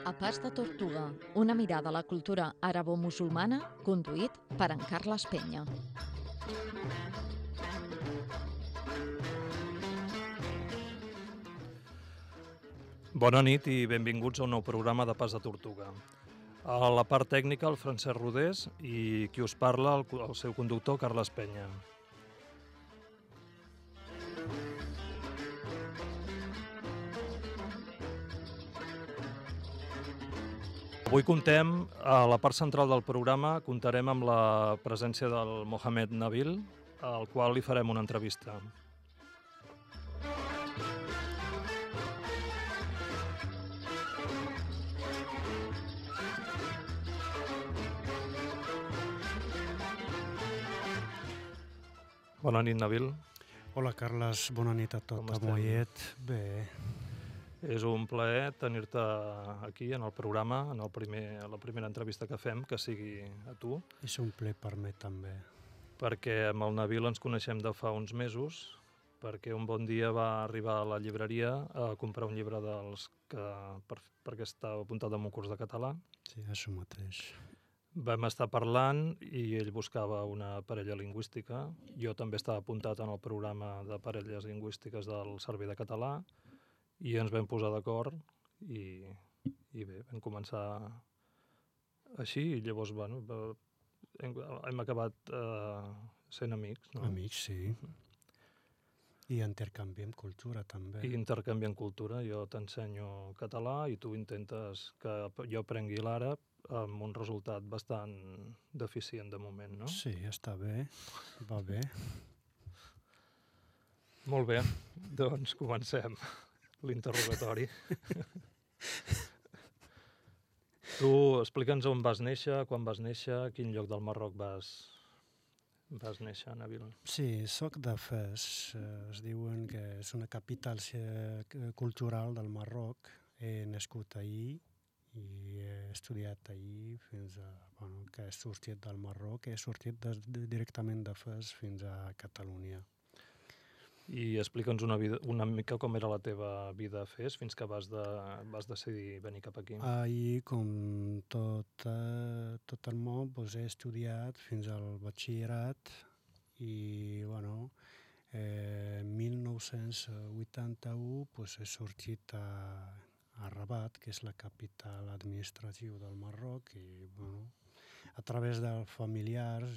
A Pas de Tortuga, una mirada a la cultura arabo-musulmana, conduït per en Carles Penya. Bona nit i benvinguts a un nou programa de Pas de Tortuga. A la part tècnica, el Francesc Rodés, i qui us parla, el seu conductor, Carles Penya. Avui a la part central del programa, comptarem amb la presència del Mohamed Nabil, al qual li farem una entrevista. Bona nit, Nabil. Hola, Carles. Bona nit a tot. Com estem? Mollet. Bé. És un plaer tenir-te aquí en el programa, en la primera entrevista que fem, que sigui a tu. És un plaer per mi també. Perquè amb el Nabil ens coneixem de fa uns mesos, perquè un bon dia va arribar a la llibreria a comprar un llibre dels que perquè estava apuntat en un curs de català. Sí, això mateix. Vam estar parlant i ell buscava una parella lingüística. Jo també estava apuntat en el programa de parelles lingüístiques del Servei de Català i ens vam posar d'acord i bé, vam començar així i llavors, bueno, hem acabat sent amics. No? Amics, sí. I intercanviem cultura també. I intercanviem cultura. Jo t'ensenyo català i tu intentes que jo aprengui l'àrab amb un resultat bastant deficient de moment, no? Sí, està bé. Va bé. Molt bé, doncs comencem l'interrogatori. Tu explica'ns on vas néixer, quan vas néixer, a quin lloc del Marroc vas néixer, Nabil. Sí, soc de Fes. Es diuen que és una capital cultural del Marroc. He nascut ahir i he estudiat ahir fins a... Bueno, que he sortit del Marroc, he sortit directament de Fes fins a Catalunya. I explica'ns una mica com era la teva vida a Fes fins que vas decidir venir cap aquí. Ahir, com tot el món, doncs he estudiat fins al batxillerat i, bueno, en 1981 doncs he sortit a Rabat, que és la capital administrativa del Marroc, i, bueno, a través dels familiars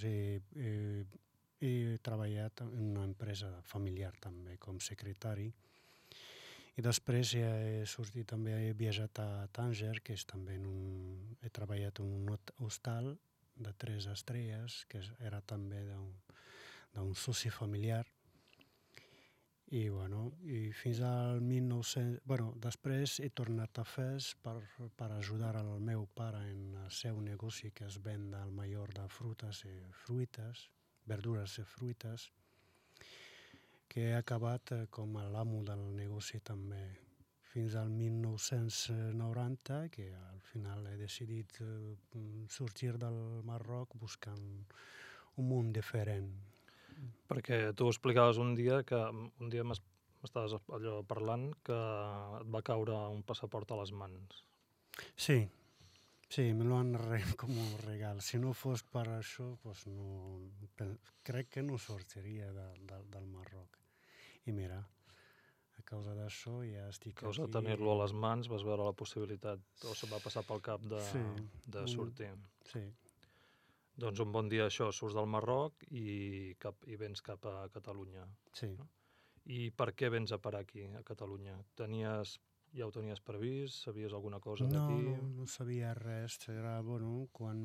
he treballat en una empresa familiar també, com secretari. I després he sortit també, he viatjat a Tànger, que és també he treballat en un hostal de 3 estrelles, que era també d'un soci familiar. I, bueno, i fins al 1900... Bueno, després he tornat a Fes per ajudar el meu pare en el seu negoci, que es ven al major de frutes i fruites, verdures i fruites, que he acabat com l'amo del negoci també fins al 1990, que al final he decidit sortir del Marroc buscant un món diferent. Perquè tu explicaves un dia m'estaves allò parlant que et va caure un passaport a les mans. Sí, me lo han com un regal. Si no fos per això, doncs no, crec que no sortiria del Marroc. I mira, a causa d'això ja estic aquí. A causa de tenir-lo a les mans vas veure la possibilitat, o se va passar pel cap de sortir. Sí. Doncs un bon dia això, surts del Marroc i vens cap a Catalunya. Sí. No? I per què vens a parar aquí, a Catalunya? Ja ho tenies previst? Sabies alguna cosa d'aquí? No sabia res. Era, bueno, quan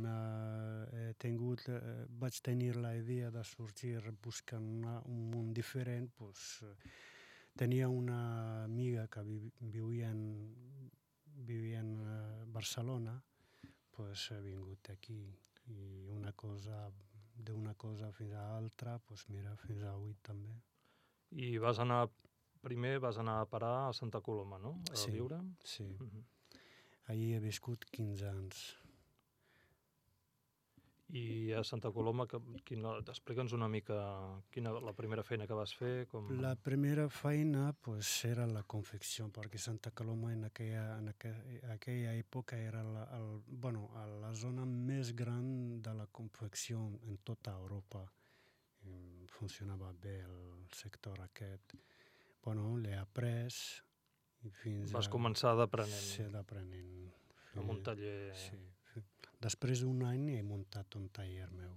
vaig tenir la idea de sortir buscant un món diferent, doncs tenia una amiga que vivia en Barcelona, doncs he vingut aquí. I d'una cosa fins a l'altra, doncs mira, fins a avui també. I primer vas anar a parar a Santa Coloma, no? A viure? Sí. Allí he viscut 15 anys. I a Santa Coloma, explica'ns una mica la primera feina que vas fer. La primera feina pues, era la confecció, perquè Santa Coloma en aquella època era la zona més gran de la confecció en tota Europa. Funcionava bé el sector aquest. L'he après i fins Vas començar d'aprenent. Sí, d'aprenent. Amb un taller... Sí. Després d'un any he muntat un taller meu.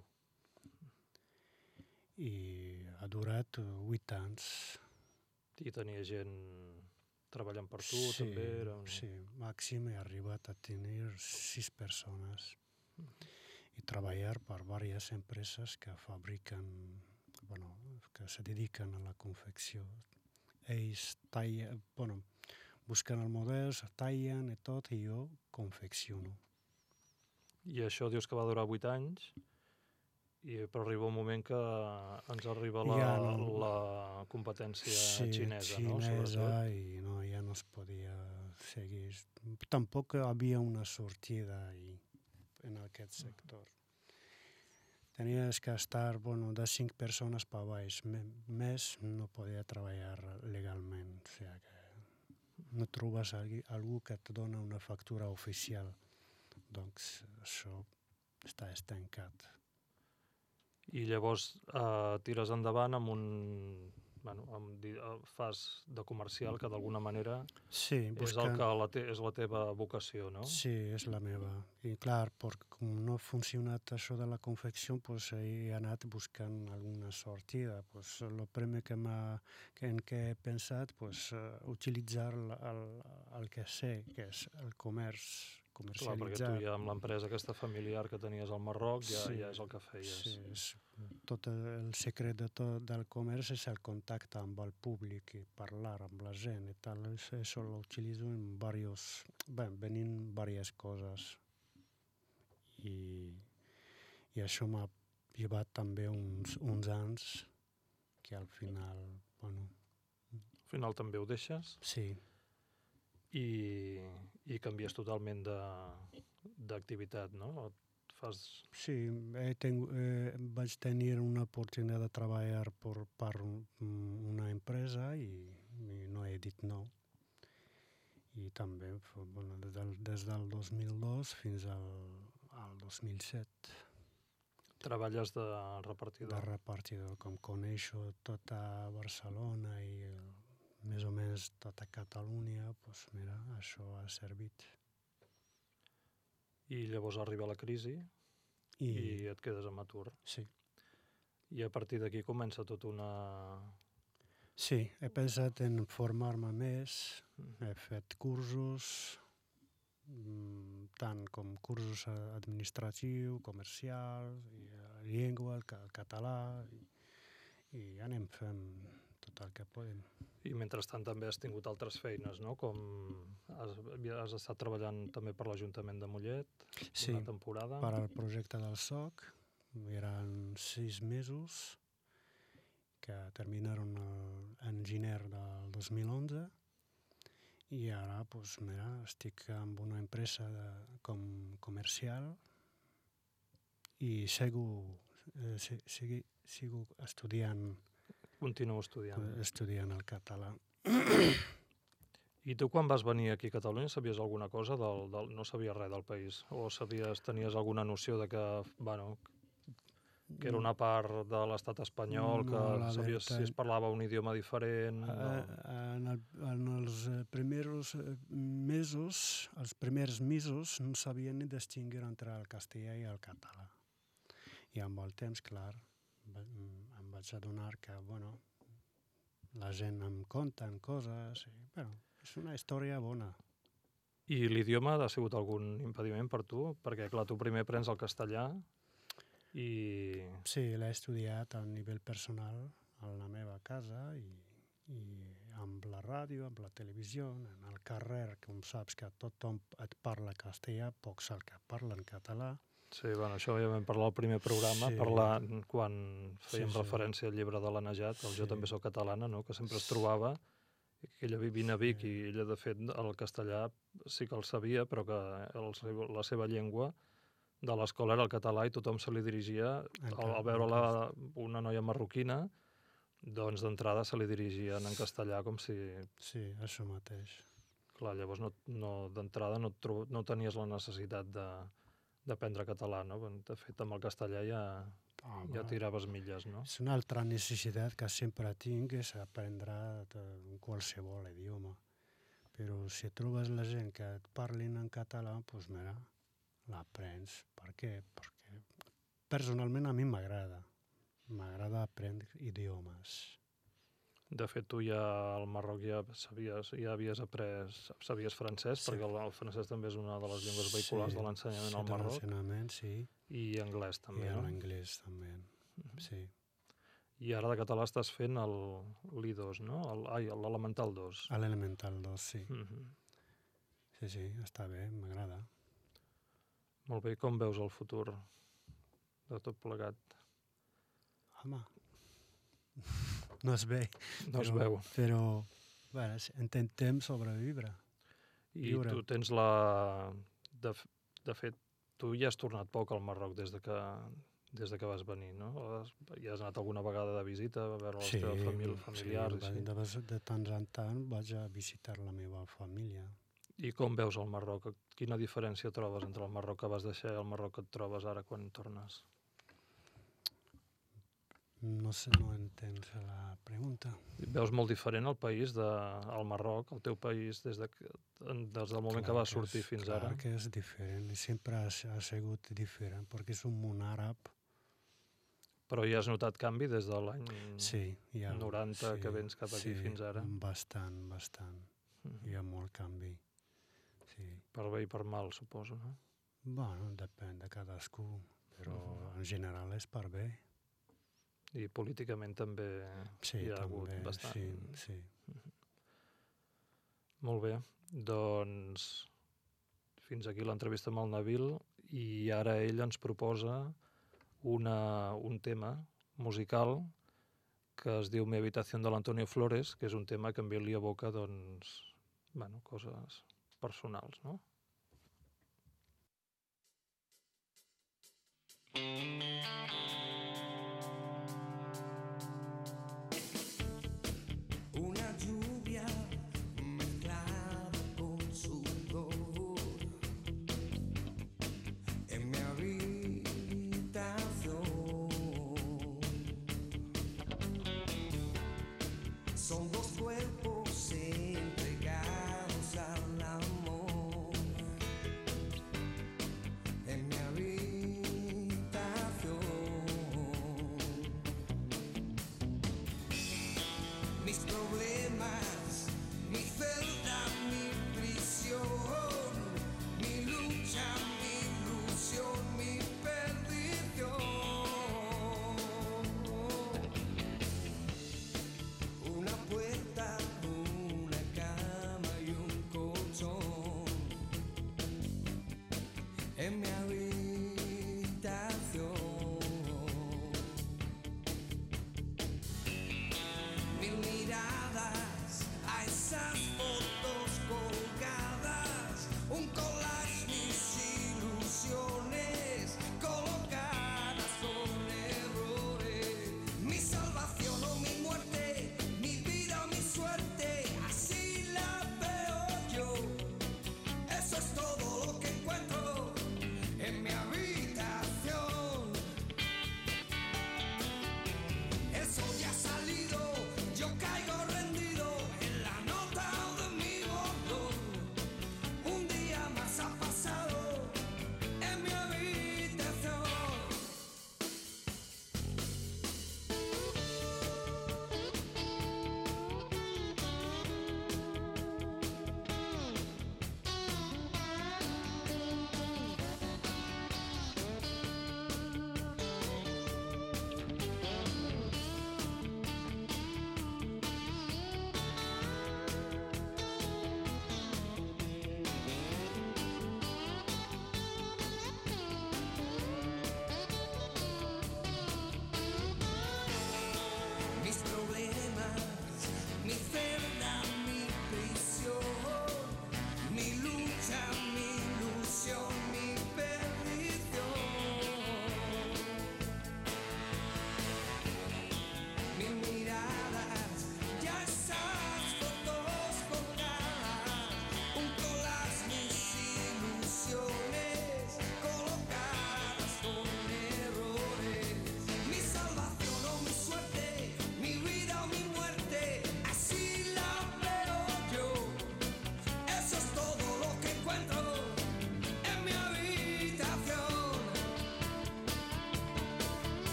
I ha durat 8 anys. I tenia gent treballant per tu, també? Sí, màxim he arribat a tenir 6 persones. I treballar per diverses empreses que fabriquen, que se dediquen a la confecció. Ells busquen els models, tallen i tot, i jo confecciono. I això dius que va durar 8 anys, però arriba un moment que ens arriba la competència xinesa, no? I ja no es podia seguir. Tampoc hi havia una sortida en aquest sector. Tenies que estar de 5 persones per baix. Més no podia treballar legalment. O sigui que no trobes algú que et dona una factura oficial. Doncs això està estancat. I llavors tires endavant amb fas de comercial, que d'alguna manera és la teva vocació, no? Sí, és la meva. I clar, com no ha funcionat això de la confecció, he anat buscant alguna sortida. El primer en què he pensat, utilitzar el que sé, que és el comerç, comercialitzar. Clar, perquè tu ja amb l'empresa aquesta familiar que tenies al Marroc ja és el que feies. Sí, tot el secret del comerç és el contacte amb el públic i parlar amb la gent i tal. Això lo utilitzo en venint diverses coses. I això m'ha llevat també uns anys que al final, Al final també ho deixes? Sí. I canvies totalment d'activitat, no? Sí, vaig tenir una oportunitat de treballar per una empresa i no he dit no. I també des del 2002 fins al 2007. Treballes de repartidor? De repartidor, com coneixo tota Barcelona i més o menys tota Catalunya, doncs mira, això ha servit. I llavors arriba la crisi i et quedes amb atur. Sí. I a partir d'aquí comença tota una... Sí, he pensat en formar-me més, he fet cursos, tant com cursos administratius, comercials, llengua, el català, i anem fent tot el que podem. I mentrestant també has tingut altres feines, no? Com has estat treballant també per l'Ajuntament de Mollet una temporada. Sí, per al projecte del SOC. Eren 6 mesos que terminaron en gener del 2011 i ara estic amb una empresa com comercial i sigo estudiant. Continuo estudiant. Estudiant el català. I tu quan vas venir aquí a Catalunya sabies alguna cosa? No sabies res del país? O tenies alguna noció de que era una part de l'estat espanyol, que sabies si es parlava un idioma diferent? En els primers mesos no sabia ni distingir entre el castellà i el català. I amb el temps, clar, em vaig adonar que, la gent em conten coses, és una història bona. I l'idioma ha sigut algun impediment per tu? Perquè, clar, tu primer aprens el castellà i... Sí, l'he estudiat a nivell personal a la meva casa i amb la ràdio, amb la televisió, en el carrer, com saps que tothom et parla castellà, pocs el que parlen català. Sí, això ja vam parlar al primer programa, quan fèiem referència al llibre de la Najat, el Jo també soc catalana, no? Que sempre es trobava, que ella vivia a Vic i ella, de fet, el castellà sí que el sabia, però que la seva llengua de l'escola era el català i tothom se li dirigia, al veure una noia marroquina, doncs d'entrada se li dirigien en castellà com si... Sí, això mateix. Clar, llavors d'entrada no tenies la necessitat d'aprendre català, no? De fet, amb el castellà ja tiraves milles, no? És una altra necessitat que sempre tinc, és aprendre qualsevol idioma. Però si trobes la gent que et parlin en català, doncs mira, l'aprens. Per què? Perquè personalment a mi m'agrada. M'agrada aprendre idiomes. De fet, tu ja al Marroc ja havies sabies francès, sí. Perquè el francès també és una de les llengües vehiculars de l'ensenyament al Marroc. Sí. I anglès també, no? I l'anglès també, sí. I ara de català estàs fent l'I2, no? L'Elemental 2. L'Elemental 2, sí. Sí, està bé, m'agrada. Molt bé, com veus el futur de tot plegat? Home, no es ve. No es veu. Però, bueno, intentem sobreviure. I tu tens De fet, tu ja has tornat poc al Marroc des de que vas venir, no? Ja has anat alguna vegada de visita a veure els teus familiars? Sí, de tant en tant vaig a visitar la meva família. I com veus el Marroc? Quina diferència trobes entre el Marroc que vas deixar i el Marroc que et trobes ara quan tornes? No sé, no entens la pregunta. Veus molt diferent el país del Marroc, el teu país, des del moment que vas sortir fins ara? Clar que és diferent, i sempre ha sigut diferent, perquè és un món àrab. Però ja has notat canvi des de l'any 90 que vens cap aquí fins ara? Sí, bastant. Hi ha molt canvi. Per bé i per mal, suposo, no? Bueno, depèn de cadascú, però en general és per bé. I políticament també hi ha hagut bastant. Sí. Molt bé, doncs fins aquí l'entrevista amb el Nabil i ara ell ens proposa un tema musical que es diu Mi habitación de l'Antonio Flores, que és un tema que a mi li evoca, doncs, coses personals, no? Son dos cuerpos entregados al amor. En mi habitación, mis problemas, mi celda, mi prisión, mi lucha, mi ilusión, mi perdición. Una puerta, una cama y un colchón en mi habitación. Mil miradas a esas fotos colgadas, un collage, mis ilusiones.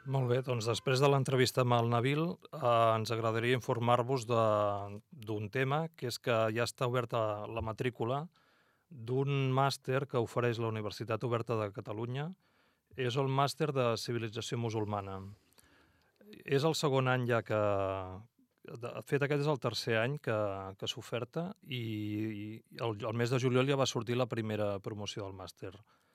Molt bé, doncs després de l'entrevista amb el Nabil ens agradaria informar-vos d'un tema, que és que ja està oberta la matrícula d'un màster que ofereix la Universitat Oberta de Catalunya. És el màster de civilització musulmana. És el segon any ja que... De fet, aquest és el tercer any que s'oferta i el mes de juliol ja va sortir la primera promoció del màster.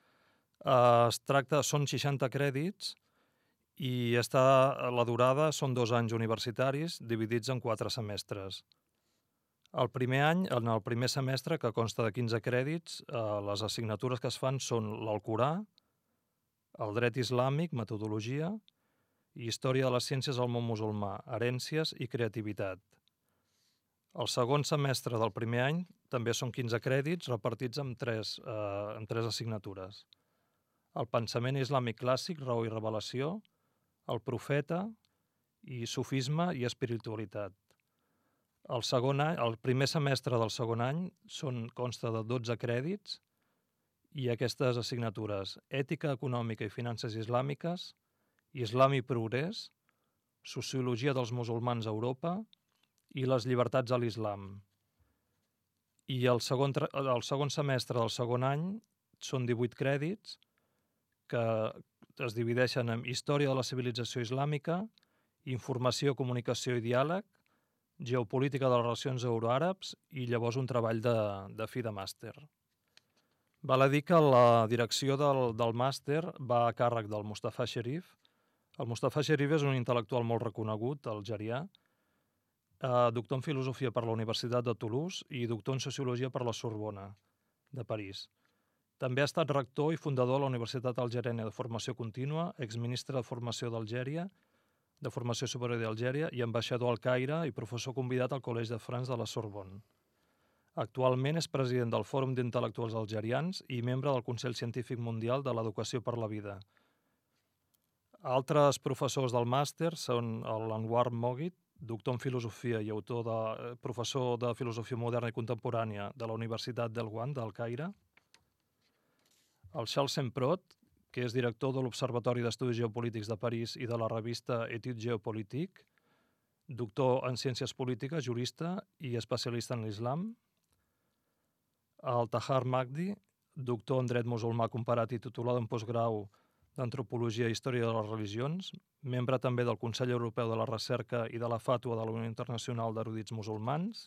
Són 60 crèdits i la durada són 2 anys universitaris dividits en 4 semestres. El primer any, en el primer semestre, que consta de 15 crèdits, les assignatures que es fan són l'Alcorà, el dret islàmic, metodologia, i història de les ciències al món musulmà, herències i creativitat. El segon semestre del primer any també són 15 crèdits repartits en tres assignatures. El pensament islàmic clàssic, raó i revelació, el profeta i sufisme i espiritualitat. El primer semestre del segon any consta de 12 crèdits i aquestes assignatures: ètica econòmica i finances islàmiques, islam i progrés, sociologia dels musulmans a Europa i les llibertats a l'islam. I el segon semestre del segon any són 18 crèdits que es divideixen en història de la civilització islàmica, informació, comunicació i diàleg, geopolítica de les relacions euroàrabs i llavors un treball de fi de màster. Val a dir que la direcció del màster va a càrrec del Mustafa Sherif. El Mustafa Sherif és un intel·lectual molt reconegut, algerià, doctor en filosofia per la Universitat de Toulouse i doctor en sociologia per la Sorbona, de París. També ha estat rector i fundador de la Universitat Algeriana de Formació Contínua, exministre de Formació d'Algèria, de Formació Superior d'Algèria i ambaixador al Caire i professor convidat al Collège de France de la Sorbonne. Actualment és president del Fòrum d'Intel·lectuals Algerians i membre del Consell Científic Mundial de l'Educació per la Vida. Altres professors del màster són l'Anwar Moghid, doctor en filosofia i professor de filosofia moderna i contemporània de la Universitat del Guan del Caire, el Charles Semprot, que és director de l'Observatori d'Estudis Geopolítics de París i de la revista Études Géopolitiques, doctor en Ciències Polítiques, jurista i especialista en l'islam, el Tahar Magdi, doctor en dret musulmà comparat i titulat en postgrau d'Antropologia i Història de les Religions, membre també del Consell Europeu de la Recerca i de la Fàtua de la Unió Internacional d'Erudits Musulmans,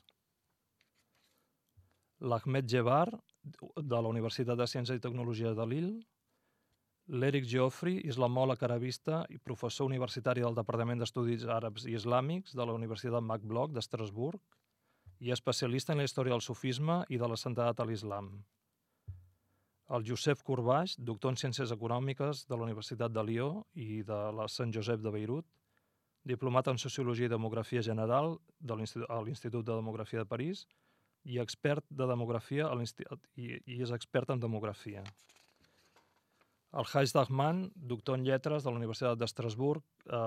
l'Ahmed Jebar, de la Universitat de Ciències i Tecnologia de Lille, l'Eric Geoffrey, islamòleg arabista i professor universitari del Departament d'Estudis Àrabs i Islàmics de la Universitat MacBloch d'Estrasburg i especialista en la història del sufisme i de la santedat a l'islam. El Josep Corbaix, doctor en Ciències Econòmiques de la Universitat de Lió i de la Sant Josep de Beirut, diplomat en Sociologia i Demografia General a l'Institut de Demografia de París i expert de demografia i és expert en demografia. El Haj Dahman, doctor en lletres de la Universitat d'Estrasburg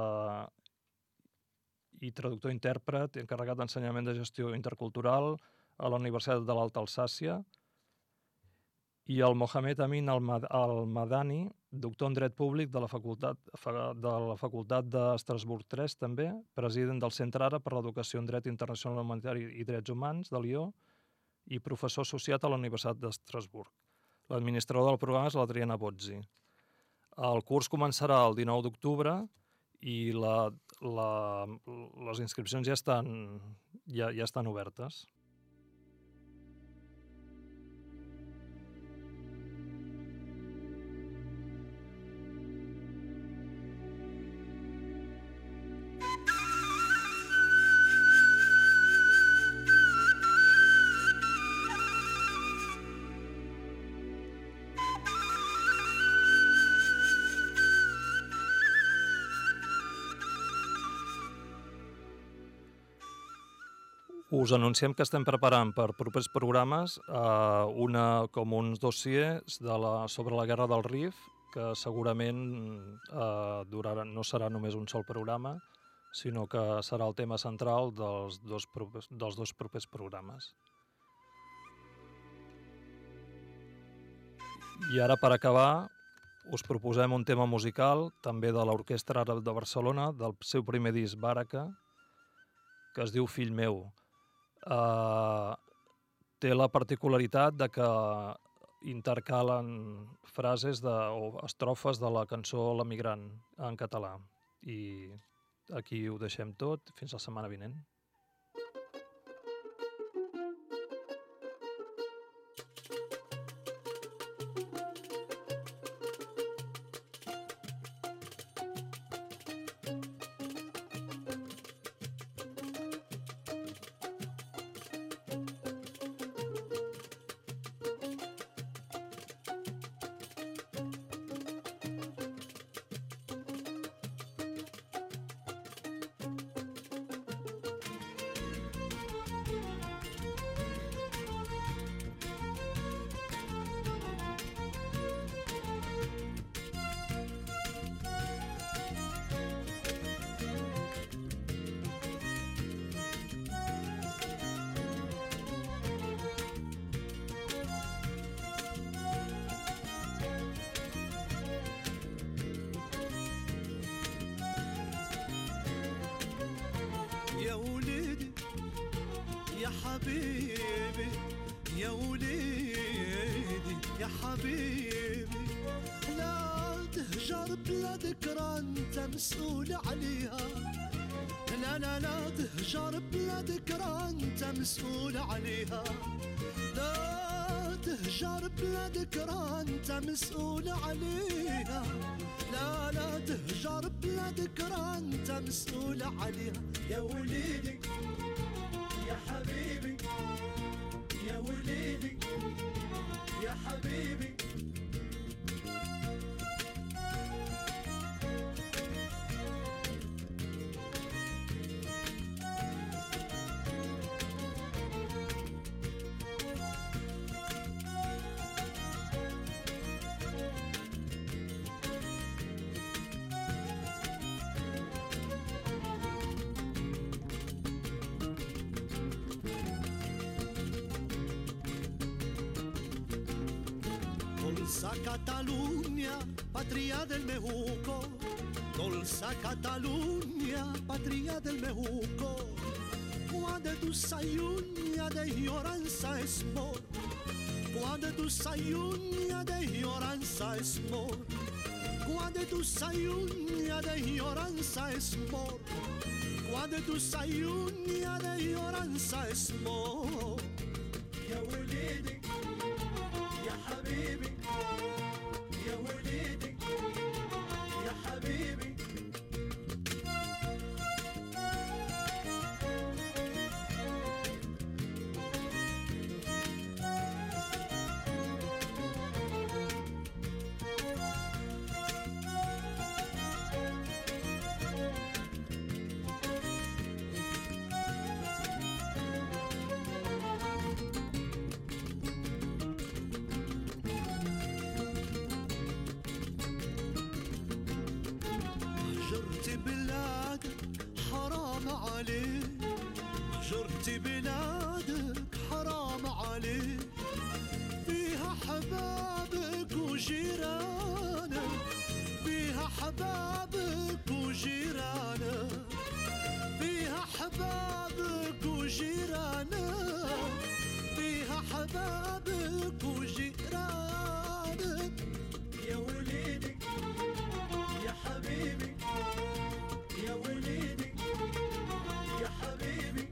i traductor intèrpret encarregat d'ensenyament de gestió intercultural a la Universitat de l'Alta Alsàcia, i el Mohamed Amin al-Madani, doctor en dret públic de la Facultat d'Estrasburg III, també, president del Centre Àrab per l'Educació en Dret Internacional Humanitari i Drets Humans de Lió i professor associat a la Universitat d'Estrasburg. L'administrador del programa és l'Adriana Bozzi. El curs començarà el 19 d'octubre i les inscripcions ja estan obertes. Us anunciem que estem preparant per propers programes uns dossiers sobre la Guerra del Rif, que segurament no serà només un sol programa, sinó que serà el tema central dels dos propers programes. I ara, per acabar, us proposem un tema musical, també de l'Orquestra Àrab de Barcelona, del seu primer disc, Baraka, que es diu Fill meu. Té la particularitat de que intercalen frases o estrofes de la cançó L'Emigrant en català. I aquí ho deixem tot. Fins la setmana vinent. يا وليدي يا حبيبي يا وليدي يا حبيبي لا تهجر بلا ذكرى انت مسؤول عليها لا لا لا تهجر بلا ذكرى انت مسؤول عليها لا تهجر بلا ذكرى انت مسؤول عليها لا لا تهجر بلا ذكرى انت مسؤول عليها يا وليدي يا حبيبي يا وليدي يا حبيبي Dolça Catalunya, patria del Mejuco, dolça Catalunya, patria del Mejuco, quando tu sei unja de ignoranza es mor, quando tu sei unja de ignoranza es mor, quando tu sei unja de ignoranza es mor, quando tu sei unja de ignoranza es mor. يا وليدي يا حبيبي يا وليدي يا حبيبي هجرت بلادك حرام عليك هجرت بلادك حرام عليك فيها حبابك وجيرانك فيها حبابك وجيرانك فيها حبابك وجيرانك فيها حبابك وجيرانك يا وليدي يا حبيبي يا وليدي يا حبيبي